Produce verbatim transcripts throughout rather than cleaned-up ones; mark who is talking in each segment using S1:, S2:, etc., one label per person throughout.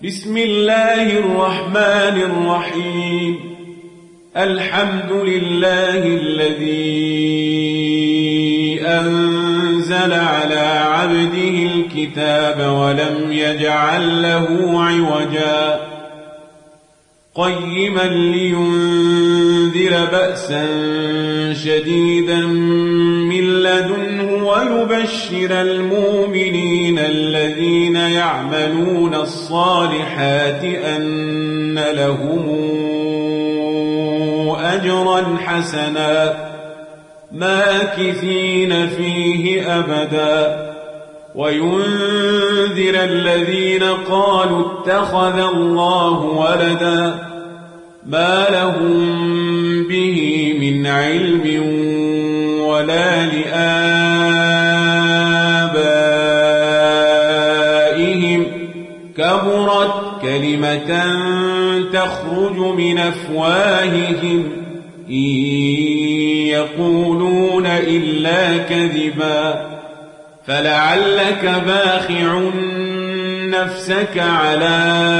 S1: بسم الله الرحمن الرحيم. الحمد لله الذي أنزل على عبده الكتاب ولم يجعل له عوجا قيما لينذر بأسا شديدا من لدنه ويبشر المؤمنين الذين يعملون الصالحات أن لهم أجرا حسنا ماكثين فيه أبدا وينذر الذين قالوا اتخذ الله ولدا ما لهم به من علم ولا لآبائهم كبرت كلمة تخرج من أفواههم إن يقولون إلا كذبا فلعلك باخع نفسك على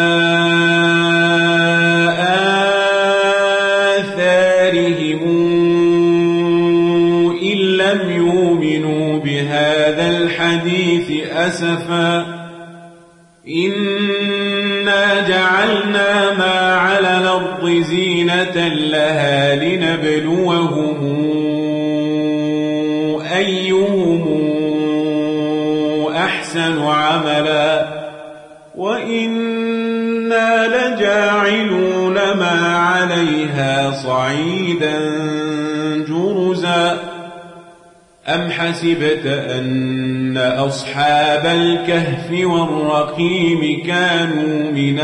S1: آثارهم إن لم يؤمنوا بهذا الحديث أسفا إنا جعلنا ما على الأرض زينة لها لنبلوهم أيهم أحسن عملا وإنا لجاعلون ما عليها صعيدا جرزا أم حسبت أن أصحاب الكهف والرقيم كانوا من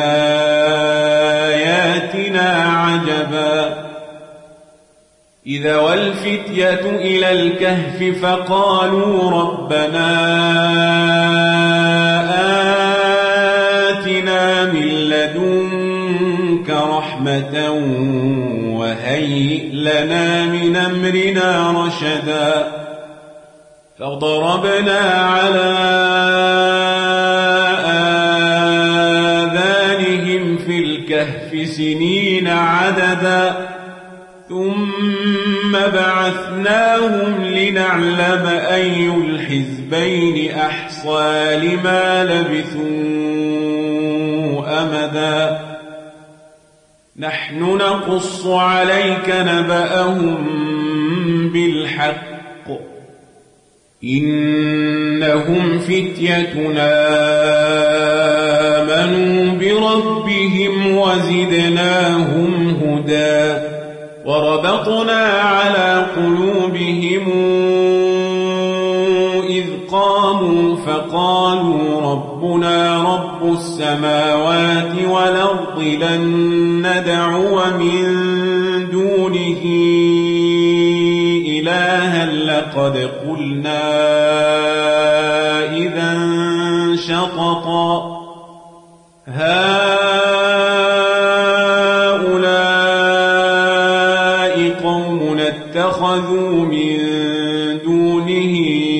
S1: آياتنا عجبا إذا والفتية إلى الكهف فقالوا ربنا آتنا من لدنك رحمة وهيئ لنا من أمرنا رشدا فضربنا على آذانهم في الكهف سنين عددا ثم بعثناهم لنعلم أي الحزبين أحصى لما لبثوا أمدا نحن نقص عليك نبأهم بالحق إنهم فتيتنا آمنوا بربهم وزدناهم هدى وربطنا على قلوبهم إذ قاموا فقالوا ربنا رب السماوات والأرض لن ندعو من دونه إلها لقد قلنا إذا شططا هؤلاء قوم اتخذوا من دونه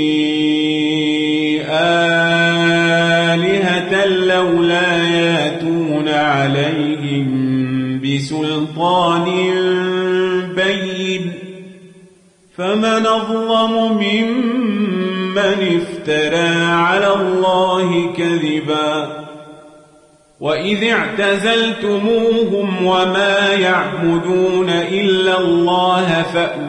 S1: آلهة لولا ياتون عليهم بسلطان بين فمن أظلم ممن افترى على الله كذبا وإذ اعتزلتموهم وما يعبدون إلا الله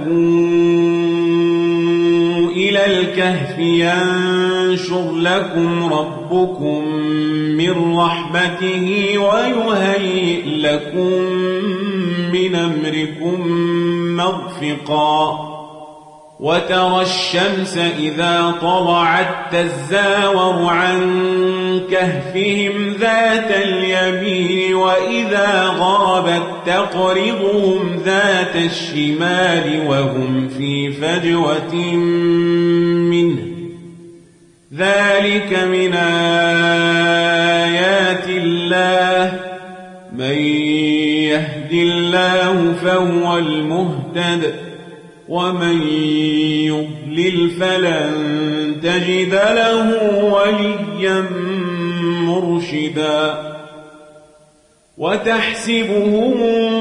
S1: فأووا إلى الكهف ينشر لكم ربكم من رحمته ويهيئ لكم من أمركم مرفقا وترى الشمس إذا طلعت تزاور عن كهفهم ذات اليمين وإذا غابت تقرضهم ذات الشمال وهم في فجوة منه ذلك من آيات الله من يهد الله فهو المهتد ومن يضلل فلن تجد له وليا مرشدا وتحسبهم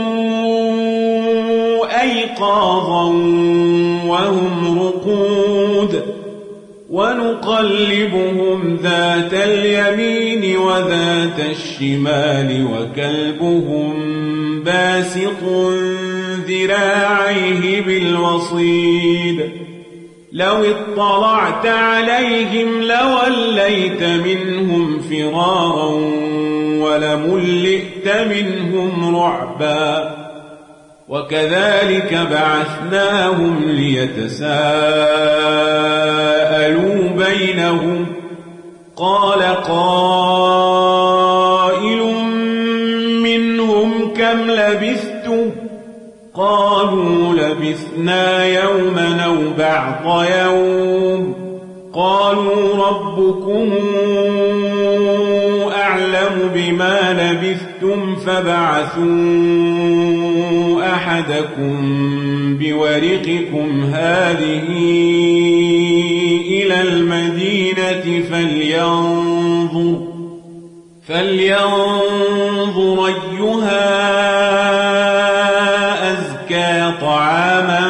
S1: أيقاظا وهم رقود ونقلبهم ذات اليمين وذات الشمال وكلبهم باسط ذراعيه بالوصيد لو اطلعت عليهم لوليت منهم فرارا ولملئت منهم رعبا وكذلك بعثناهم ليتساءلوا بينهم قال قائل منهم كم لبثتم قالوا لبثنا يوما أو بعض يوم قالوا ربكم أعلم بما لبثتم فبعثوا أحدكم بورقكم هذه إلى المدينة فلينظر فلينظر أيها أزكى طعاما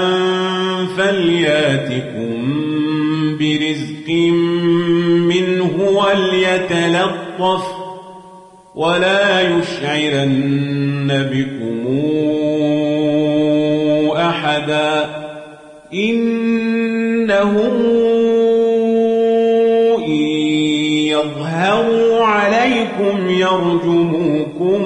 S1: فلياتكم برزق منه وليتلطف ولا يشعرن بكم أحدا إنهم إن يظهروا عليكم يرجموكم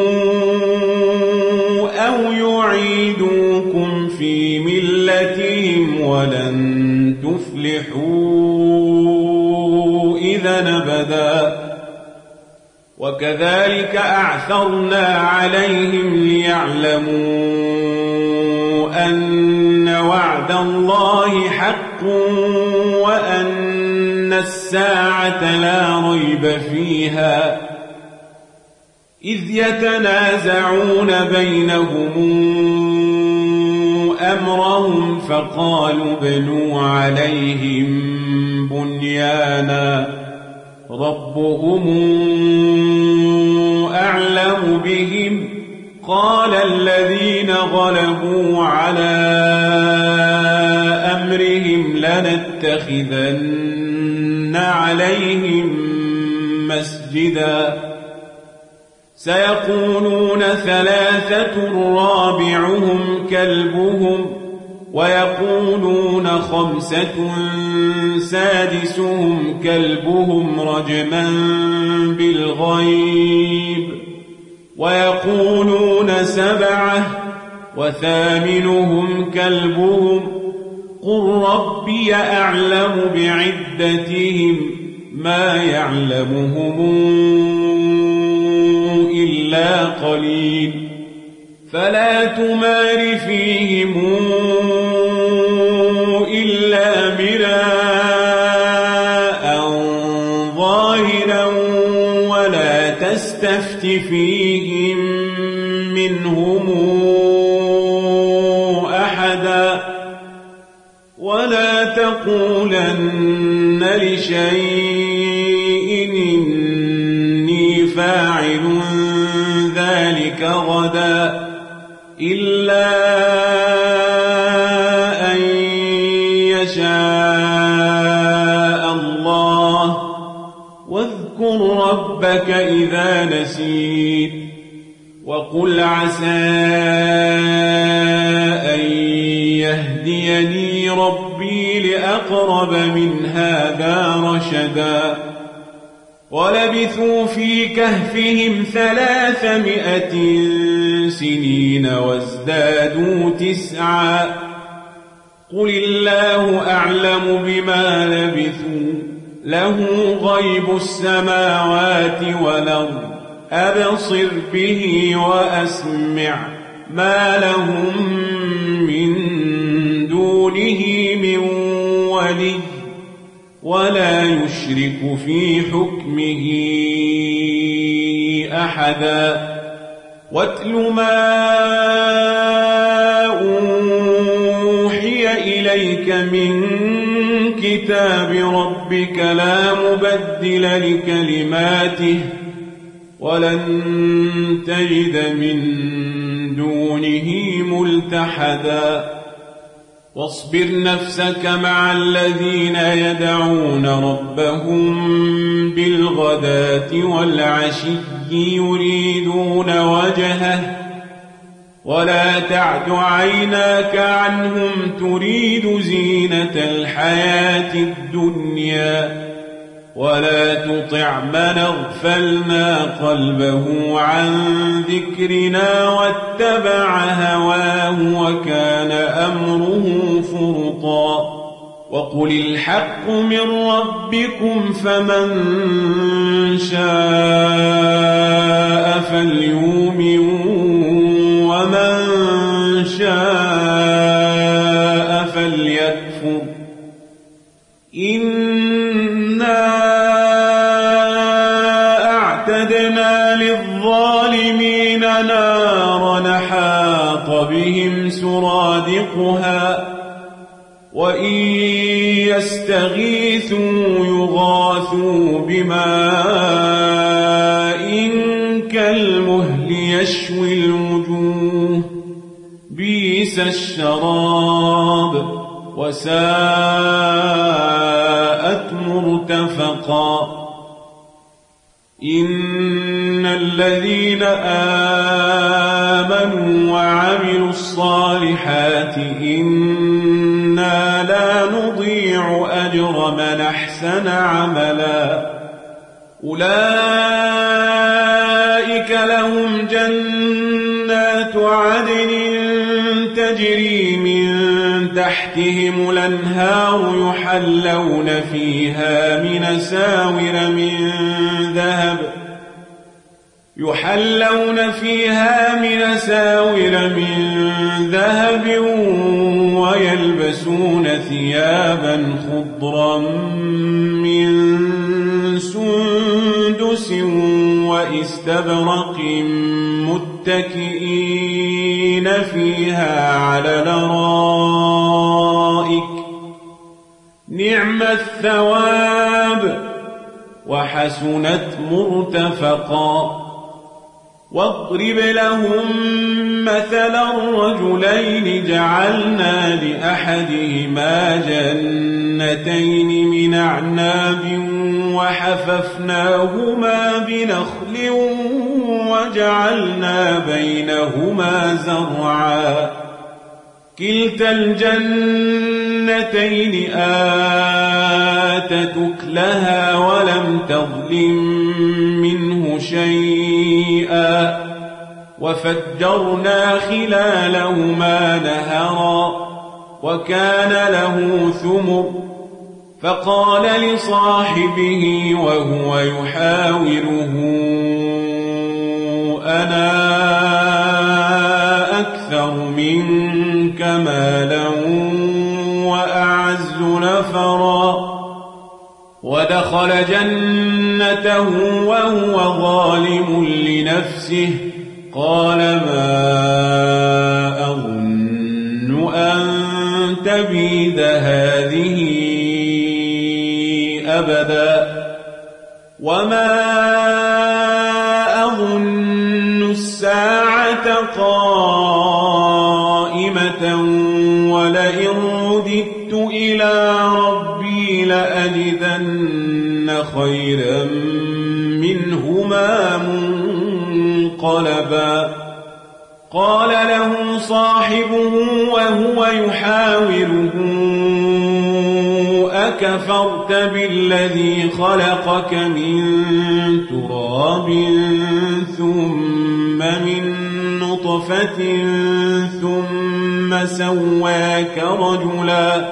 S1: أو يعيدوكم في ملتهم ولن تفلحوا إذا أبدا وكذلك أعثرنا عليهم ليعلموا أن وعد الله حق وأن الساعة لا ريب فيها إذ يتنازعون بينهم أمرهم فقالوا بنوا عليهم بنيانا ربهم أعلم بهم قال الذين غلبوا على أمرهم لنتخذن عليهم مسجدا سيقولون ثلاثة رابعهم كلبهم ويقولون خمسة سادسهم كلبهم رجما بالغيب ويقولون سبعة وثامنهم كلبهم قل ربي أعلم بعدتهم ما يعلمهم إلا قليل فلا تمار فيهم إلا مراء ظاهرا ولا تستفت فيهم منهم أحدا ولا تقولن لشيء إني فاعل ذلك غدا إلا أن يشاء الله واذكر ربك إذا نسيت وقل عسى أن يهديني ربي لأقرب من هذا رشدا ولبثوا في كهفهم ثلاثمائة سنين وازدادوا تسعا قل الله أعلم بما لبثوا له غيب السماوات والأرض أبصر به وأسمع ما لهم من دونه من ولي ولا يشرك في حكمه أحدا واتل ما أوحي إليك من كتاب ربك لا مبدل لكلماته ولن تجد من دونه ملتحدا واصبر نفسك مع الذين يدعون ربهم بالغداة والعشي يريدون وجهه ولا تعد عيناك عنهم تريد زينة الحياة الدنيا ولا تطع من اغفلنا قلبه عن ذكرنا واتبع هواه وكان أمره فرطا وقل الحق من ربكم فمن شاء فليؤمن ومن شاء فليكفر إنا أعتدنا للظالمين نارا حاط بهم سرادقها وإن يستغيثوا يغاثوا بماء كالمهل يشوي الوجوه بئس الشراب وساءت مرتفقا إن الذين آمنوا وعملوا الصالحات إنا لا نضيع أجر من أحسن عملا أولئك لهم جنات عدن تجري من تحتهم الأنهار يحلون فيها من ساور من ذهب يحلون فيها من ساور من ذهب ويلبسون ثيابا خضرا من سندس واستبرق متكئين فيها على الأرائك نعم الثواب وحسنت مرتفقا واضرب لهم مثلا رجلين جعلنا لأحدهما جنتين من أعناب وحففناهما بنخل وجعلنا بينهما زرعا كلتا الجنتين آتت أكلها ولم تظلم منه شيئا وفجرنا خلالهما نهرا وكان له ثمر فقال لصاحبه وهو يحاوره أنا أكثر منك مالا وأعز نفرا ودخل جنته وهو ظالم لنفسه قال ما أظن أن تبيد هذه أبدا وما أظن الساعة قائمة ولئن رددت إلى ربي لأجدن خيرا منهما منقلبا قال له صاحبه وهو يحاوره أكفرت بالذي خلقك من تراب ثم من نطفة ثم سواك رجلا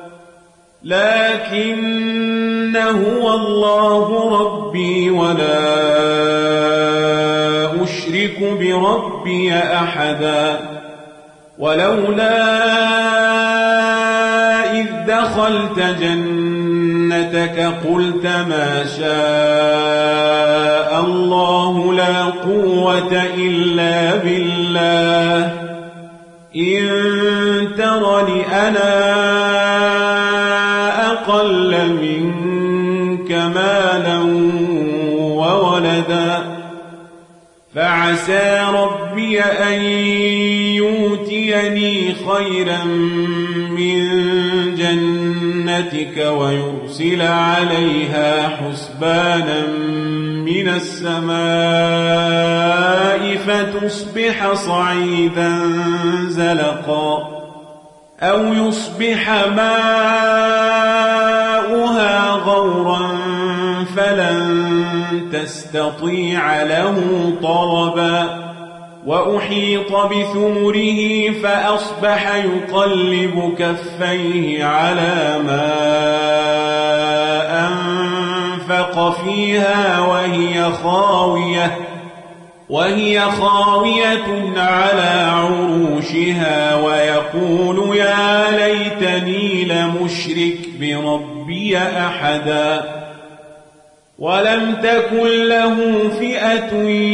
S1: لكن هو الله ربي ولا أشرك بربي أحدا ولولا إذ دخلت جنتك قلت ما شاء الله لا قوة إلا بالله إن ترني أنا أقل منك مالا وولدا فعسى ربي أن يؤتيني خيرا من جنتك ويرسل عليها حسبانا من السماء فتصبح صعيدا زلقا أو يصبح ماؤها غورا فلن تستطيع له طلبا وأحيط بثمره فأصبح يقلب كفيه على ما أنفق فيها وهي خاوية وهي خاوية على عروشها ويقول يا ليتني لمشرك بربي أحدا ولم تكن له فئة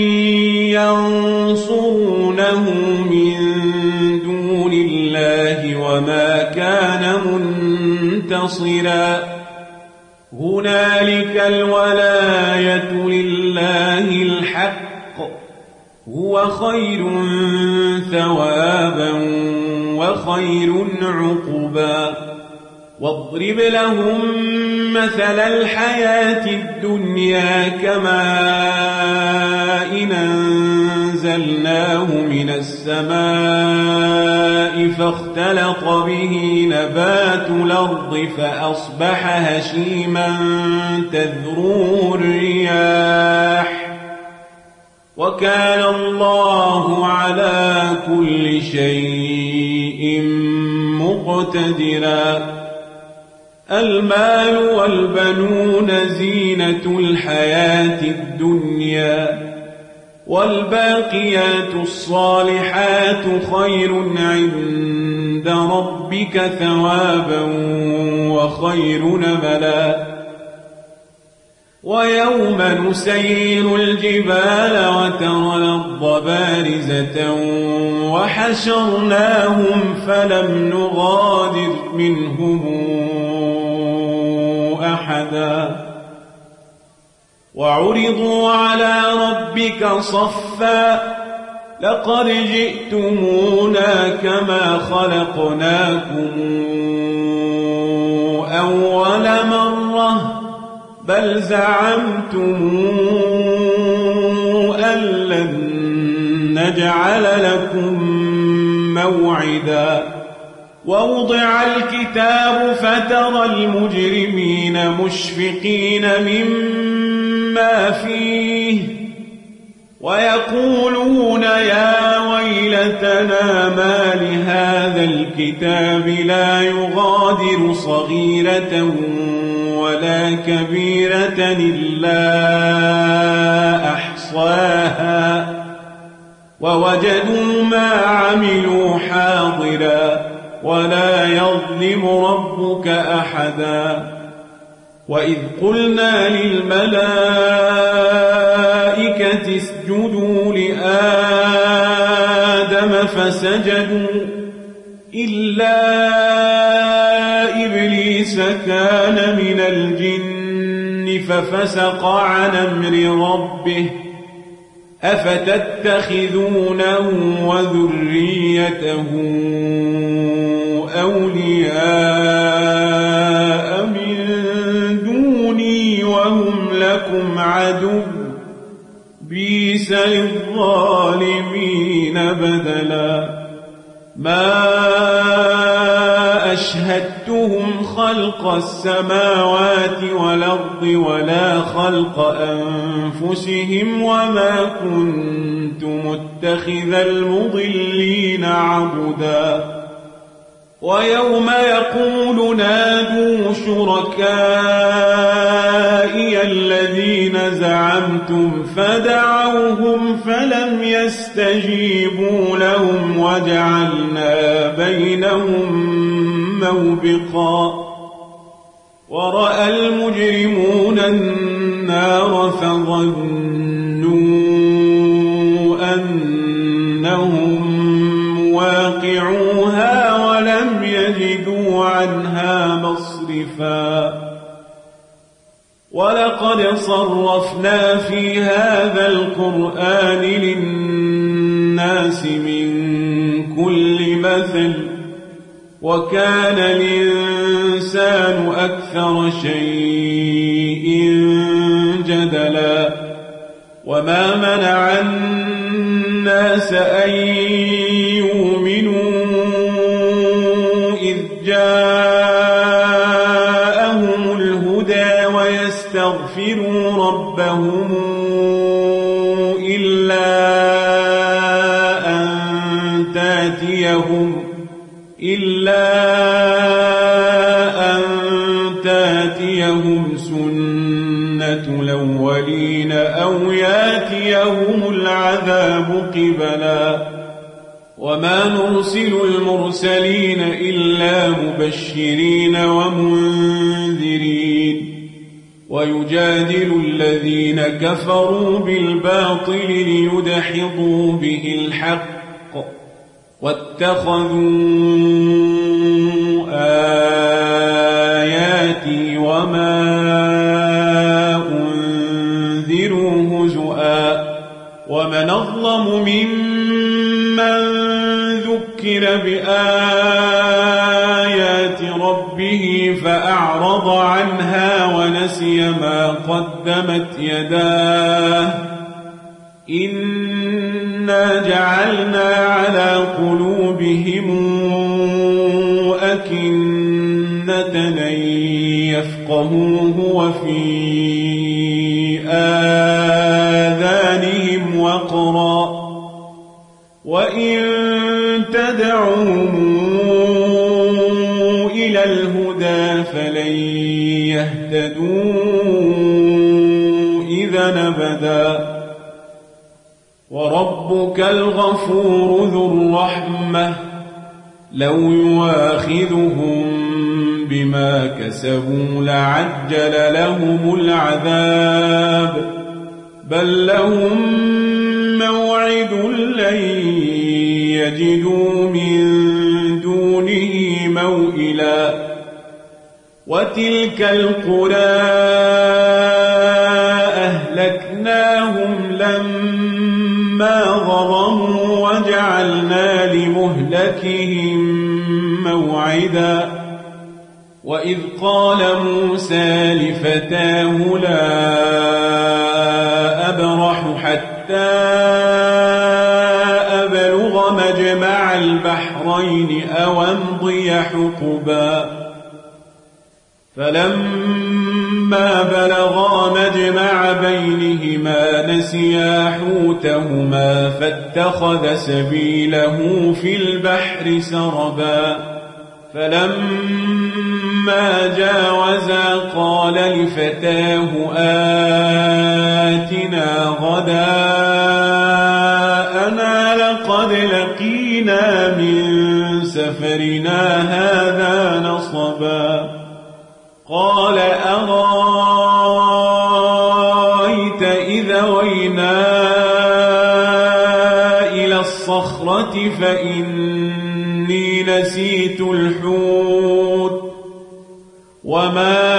S1: ينصرونه من دون الله وما كان منتصرا هنالك الولاية لله الحق هو خير ثوابا وخير عقبا واضرب لهم مثل الحياة الدنيا كماء إن أنزلناه من السماء فاختلط به نبات الأرض فأصبح هشيما تذروه الرياح وكان الله على كل شيء مقتدرا المال والبنون زينة الحياة الدنيا والباقيات الصالحات خير عند ربك ثوابا وخير نملا ويوم نسير الجبال وترى الأرض بارزة وحشرناهم فلم نغادر منهم أحدا وعرضوا على ربك صفا لقد جئتمونا كما خلقناكم أول مرة بل زعمتم أن لن نجعل لكم موعدا ووضع الكتاب فترى المجرمين مشفقين مما فيه ويقولون يا ويلتنا ما لهذا الكتاب لا يغادر صغيرة ولا كبيرة إلا أحصاها ووجدوا ما عملوا حاضرا ولا يظلم ربك أحدا وإذ قلنا للملائكة اسجدوا لآدم فسجدوا إلا إبليس كان من الجن ففسق عن أمر ربه أفتتخذونه وذريته أولياء من دوني وهم لكم عدو بئس للظالمين بدلا ما أشهدتهم خلق السماوات والأرض ولا خلق أنفسهم وما كنت متخذ المضلين عبدا ويوم يقول نادوا شركائي الذين زعمتم فدعوهم فلم يستجيبوا لهم وجعلنا بينهم موبقا ورأى المجرمون النار فظنوا أنهم مواقعوها ولم يجدوا عنها مصرفا ولقد صرفنا في هذا القرآن للناس من كل مثل وكان الإنسان أكثر شيء جدلا وما منع الناس أن يؤمنوا إذ جاءهم الهدى ويستغفروا ربهم إلا أن تاتيهم إلا أن تاتيهم سنة الأولين أو ياتيهم العذاب قبلا وما نرسل المرسلين إلا مبشرين ومنذرين ويجادل الذين كفروا بالباطل ليدحضوا به الحق واتخذوا آياتي وما أنذروا هزؤا ومن أظلم ممن ذكر بآيات ربه فأعرض عنها ونسي ما قدمت يداه إنا جعلنا على قلوبهم أكنة أن يفقهوه وفي آذانهم وقرا وإن تدعوهم إلى الهدى فلن يهتدوا إذا أبدا وربك الغفور ذو الرحمة لو يواخذهم بما كسبوا لعجل لهم العذاب بل لهم موعد لن يجدوا من دونه موئلا وتلك القرى أهلكناهم لما ظلموا وجعلنا لمهلكهم موعدا وإذ قال موسى لفتاه لا أبرح حتى أبلغ مجمع البحرين أو أمضي حقبا فلما بلغا مجمع بينهما نسيا حوتهما فاتخذ سبيله في البحر سربا فلما جاوزا قال لفتاه آتنا غداءنا لقد لقينا من سفرنا هذا نصبا قال أرأيت إذا وينا إلى الصخرة فإني نسيت الحوت وما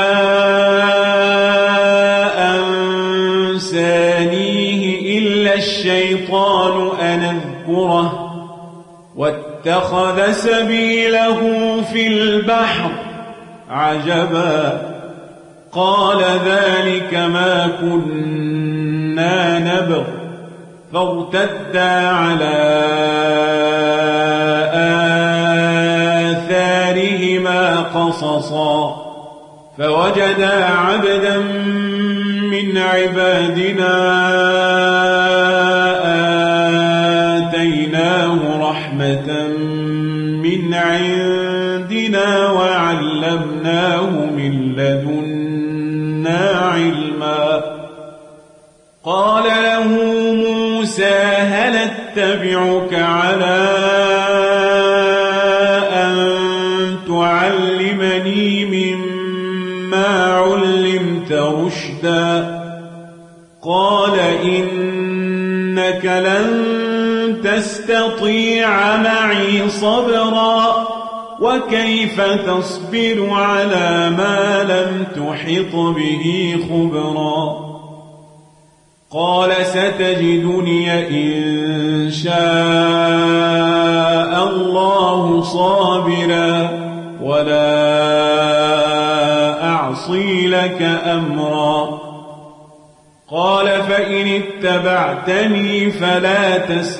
S1: أنسانيه إلا الشيطان أن أذكره واتخذ سبيله في البحر عجبا قال ذلك ما كنا نبغ فارتدا على آثارهما قصصا فوجدا عبدا من عبادنا آتيناه رحمة من عندنا وعلمناه من لدنا علما قال له موسى هل اتبعك على أن تعلمني مما علمت رشدا قال إنك لن تستطيع معي صبرا وكيف تصبر على ما لم تحط به خبرا قال ستجدني إن شاء الله صابرا ولا أعصي لك أمرا قال فإن اتبعتني فلا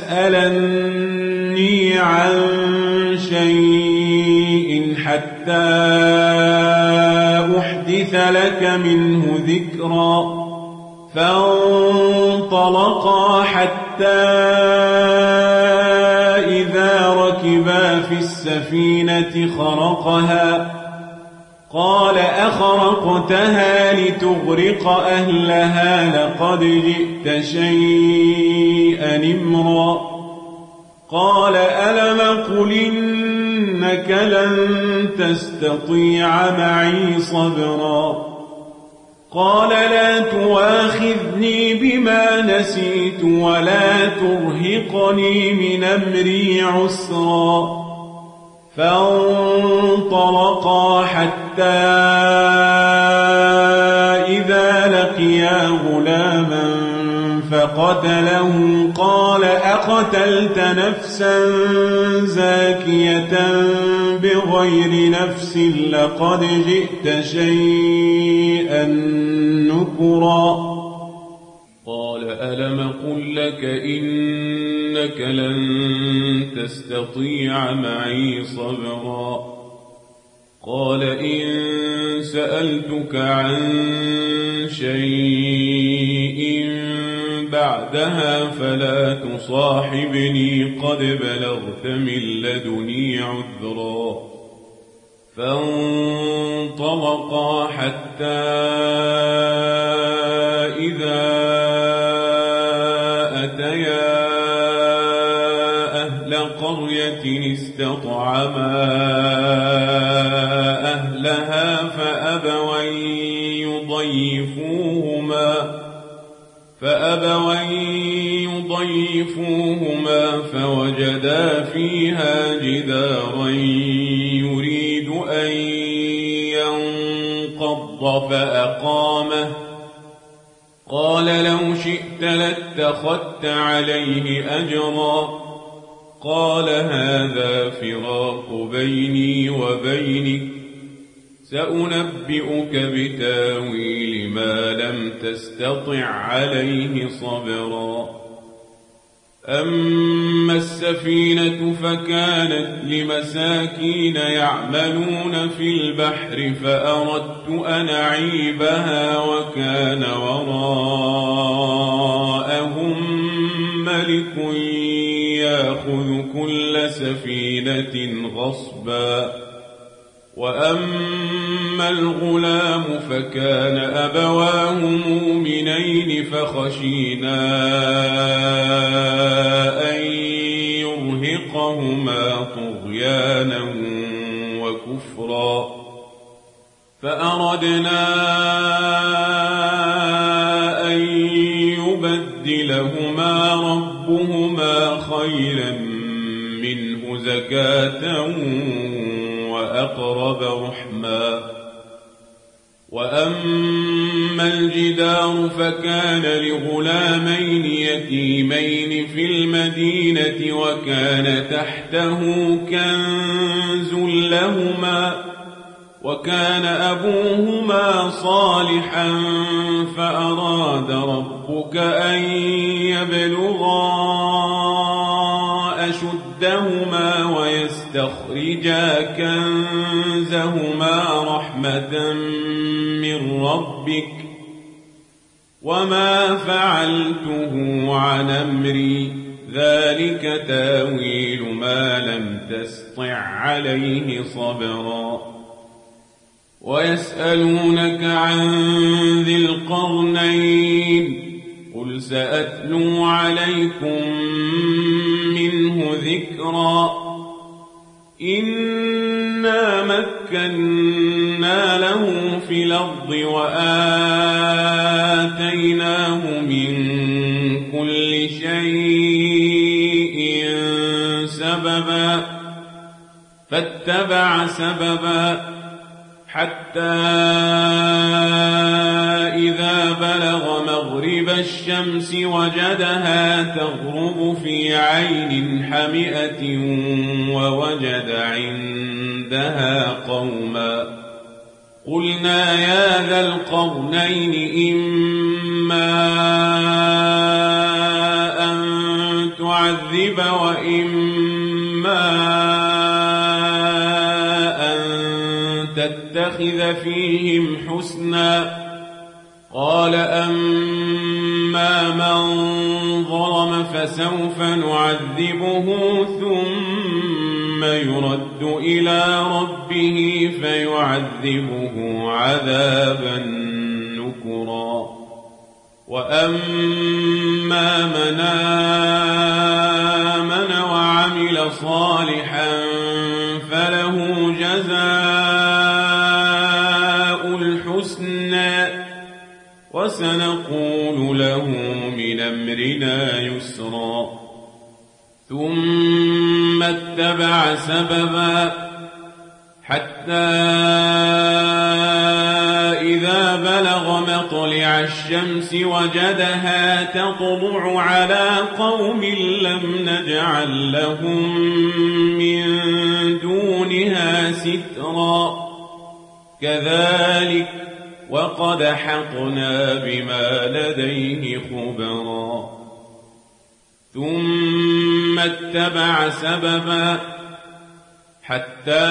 S1: تسألني عن شيء حتى أحدث لك منه ذكرا فانطلقا حتى إذا ركبا في السفينة خرقها قال أخرقتها لتغرق أهلها لقد جئت شيئا إمرا قال ألم قل إنك لن تستطيع معي صبرا قال لا تواخذني بما نسيت ولا ترهقني من أمري عسرا فانطلقا حتى إذا لقيا غلاما فقتله قال أقتلت نفسا زاكية بغير نفس لقد جئت شيئا نكرا قال ألم قل لك إنك لن تستطيع معي صبرا قال إن سألتك عن شيء بعدها فلا تصاحبني قد بلغت من لدني عذرا فانطلقا حتى إذا أتيا أهل قرية استطعما أهلها فأبوا يضيفوهما فأبوا يضيفوهما فوجدا فيها جدارا يريد أن ينقض فأقامه قال لو شئت لاتخذت عليه أجرا قال هذا فراق بيني وبينك سأنبئك بتاويل ما لم تستطع عليه صبرا أما السفينة فكانت لمساكين يعملون في البحر فأردت أن أعيبها وكان وراءهم ملك يأخذ كل سفينة غصبا وأما الغلام فكان أبواه مؤمنين فخشينا أن يرهقهما طغيانا وكفرا فأردنا أن يبدلهما ربهما خيرا منه زكاة وأقرب رحما وأما الجدار فكان لغلامين يتيمين في المدينة وكان تحته كنز لهما وكان أبوهما صالحا فأراد ربك أن يبلغا أشدهما ويستخرجا كنزهما رحمة من ربك وما فعلته عن أمري ذلك تاويل ما لم تسطع عليه صبرا ويسألونك عن ذي القرنين قل سأتلو عليكم منه ذكرا إنا مكنا له في الأرض وآتيناه من كل شيء سببا فاتبع سببا حتى إذا بلغ مغرب الشمس وجدها تغرب في عين حمئة ووجد عندها قوما قلنا يا ذا القرنين إما أن تعذب وإما أن تتخذ فيهم حسنا قال أما من ظلم فسوف نعذبه ثم يرد إلى ربه فيعذبه عذابا نكرا وأما من آمن وعمل صالحا فله جزاء الحسنى وسنقول له من أمرنا يسرا ثم اتبع سببا حتى إذا بلغ مطلع الشمس وجدها تطلع على قوم لم نجعل لهم من دونها سترا كذلك وقد حقنا بما لديه خبرا ثم اتبع سببا حتى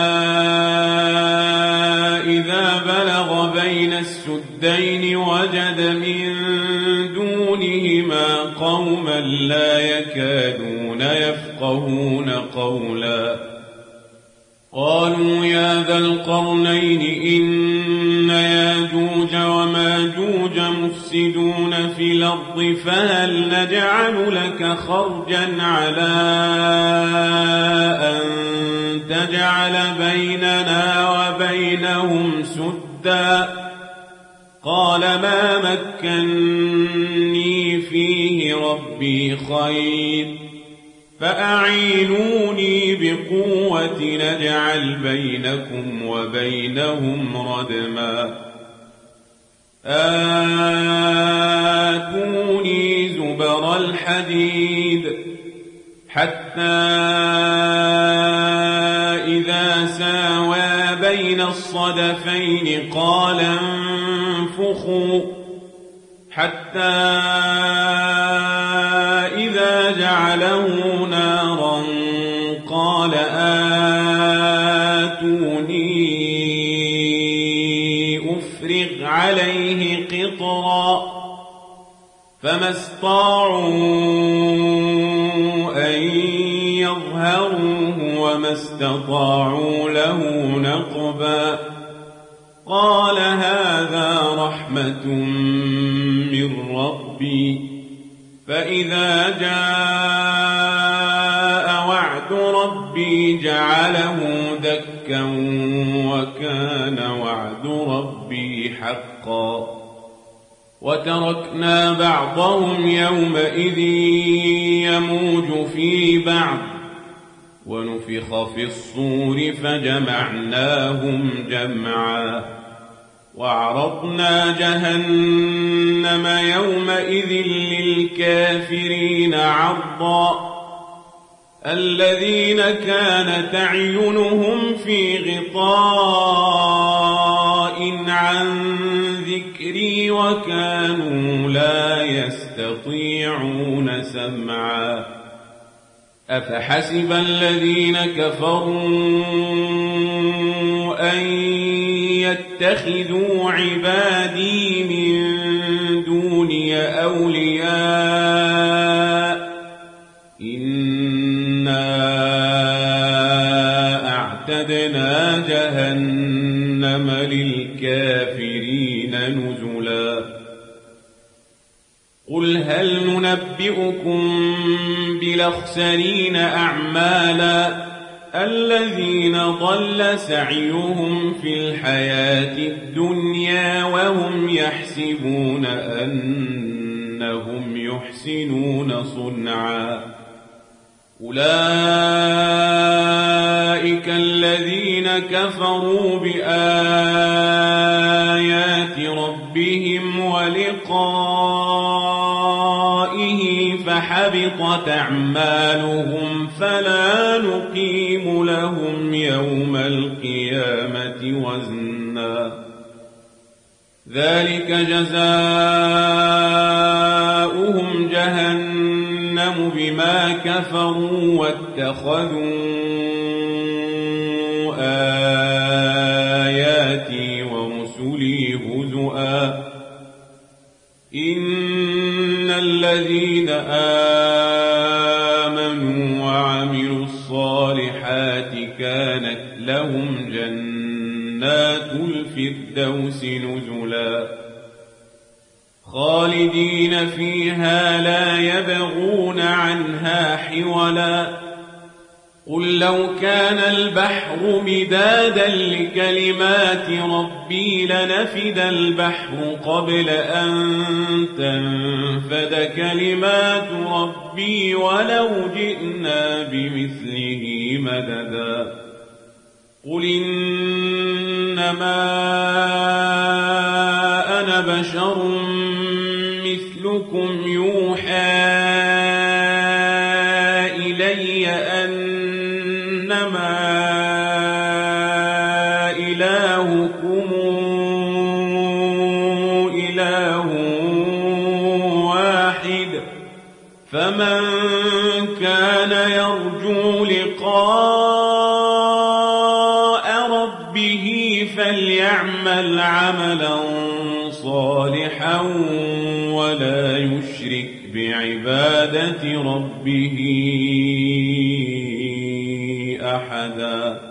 S1: إذا بلغ بين السدين وجد من دونهما قوما لا يكادون يفقهون قولا قالوا يا ذا القرنين إن ياجوج وماجوج مفسدون في الأرض فهل نجعل لك خرجا على أن تجعل بيننا وبينهم سدا قال ما مكني فيه ربي خير فأعينوني بقوة نجعل بينكم وبينهم ردما آتوني زبر الحديد حتى إذا ساوى بين الصدفين قال انفخوا حتى إذا جعله نارا قال آتوني أفرغ عليه قطرا فما استطاعوا أن يظهروه وما استطاعوا له نقبا قال هذا رحمة من ربي فإذا جاء وعد ربي جعله دكا وكان وعد ربي حقا وتركنا بعضهم يومئذ يموج في بعض ونفخ في الصور فجمعناهم جمعا وعرضنا جهنم يومئذ للكافرين عرضا الذين كانت أعينهم في غطاء عن ذكري وكانوا لا يستطيعون سمعا أفحسب الذين كفروا أن يتخذوا عبادي من دوني أولياء إنا أعتدنا جهنم للكافرين نزلا قل هل ننبئكم بالأخسرين أعمالا الذين ضل سعيهم في الحياة الدنيا وهم يحسبون أنهم يحسنون صنعا أولئك الذين كفروا بآيات ربهم ولقائه فحبطت أعمالهم فلا نقيم لهم يوم القيامة وزنا ذلك جزاؤهم جهنم بما كفروا واتخذوا آياتي ورسلي هزؤا إن الذين آمنوا وعملوا الصالحات كانت لهم جنات الفردوس نزلا خالدين فيها لا يبغون عنها حولا قل لو كان البحر مدادا لكلمات ربي لنفد البحر قبل أن تنفد كلمات ربي ولو جئنا بمثله مددا قل إنما أنا بشر مثلكم يوحى إلي أنما إلهكم إله واحد فمن كان يرجو لقاء ربه فليعمل عملا صالحا ولا يشرك بعبادة ربه أحدا.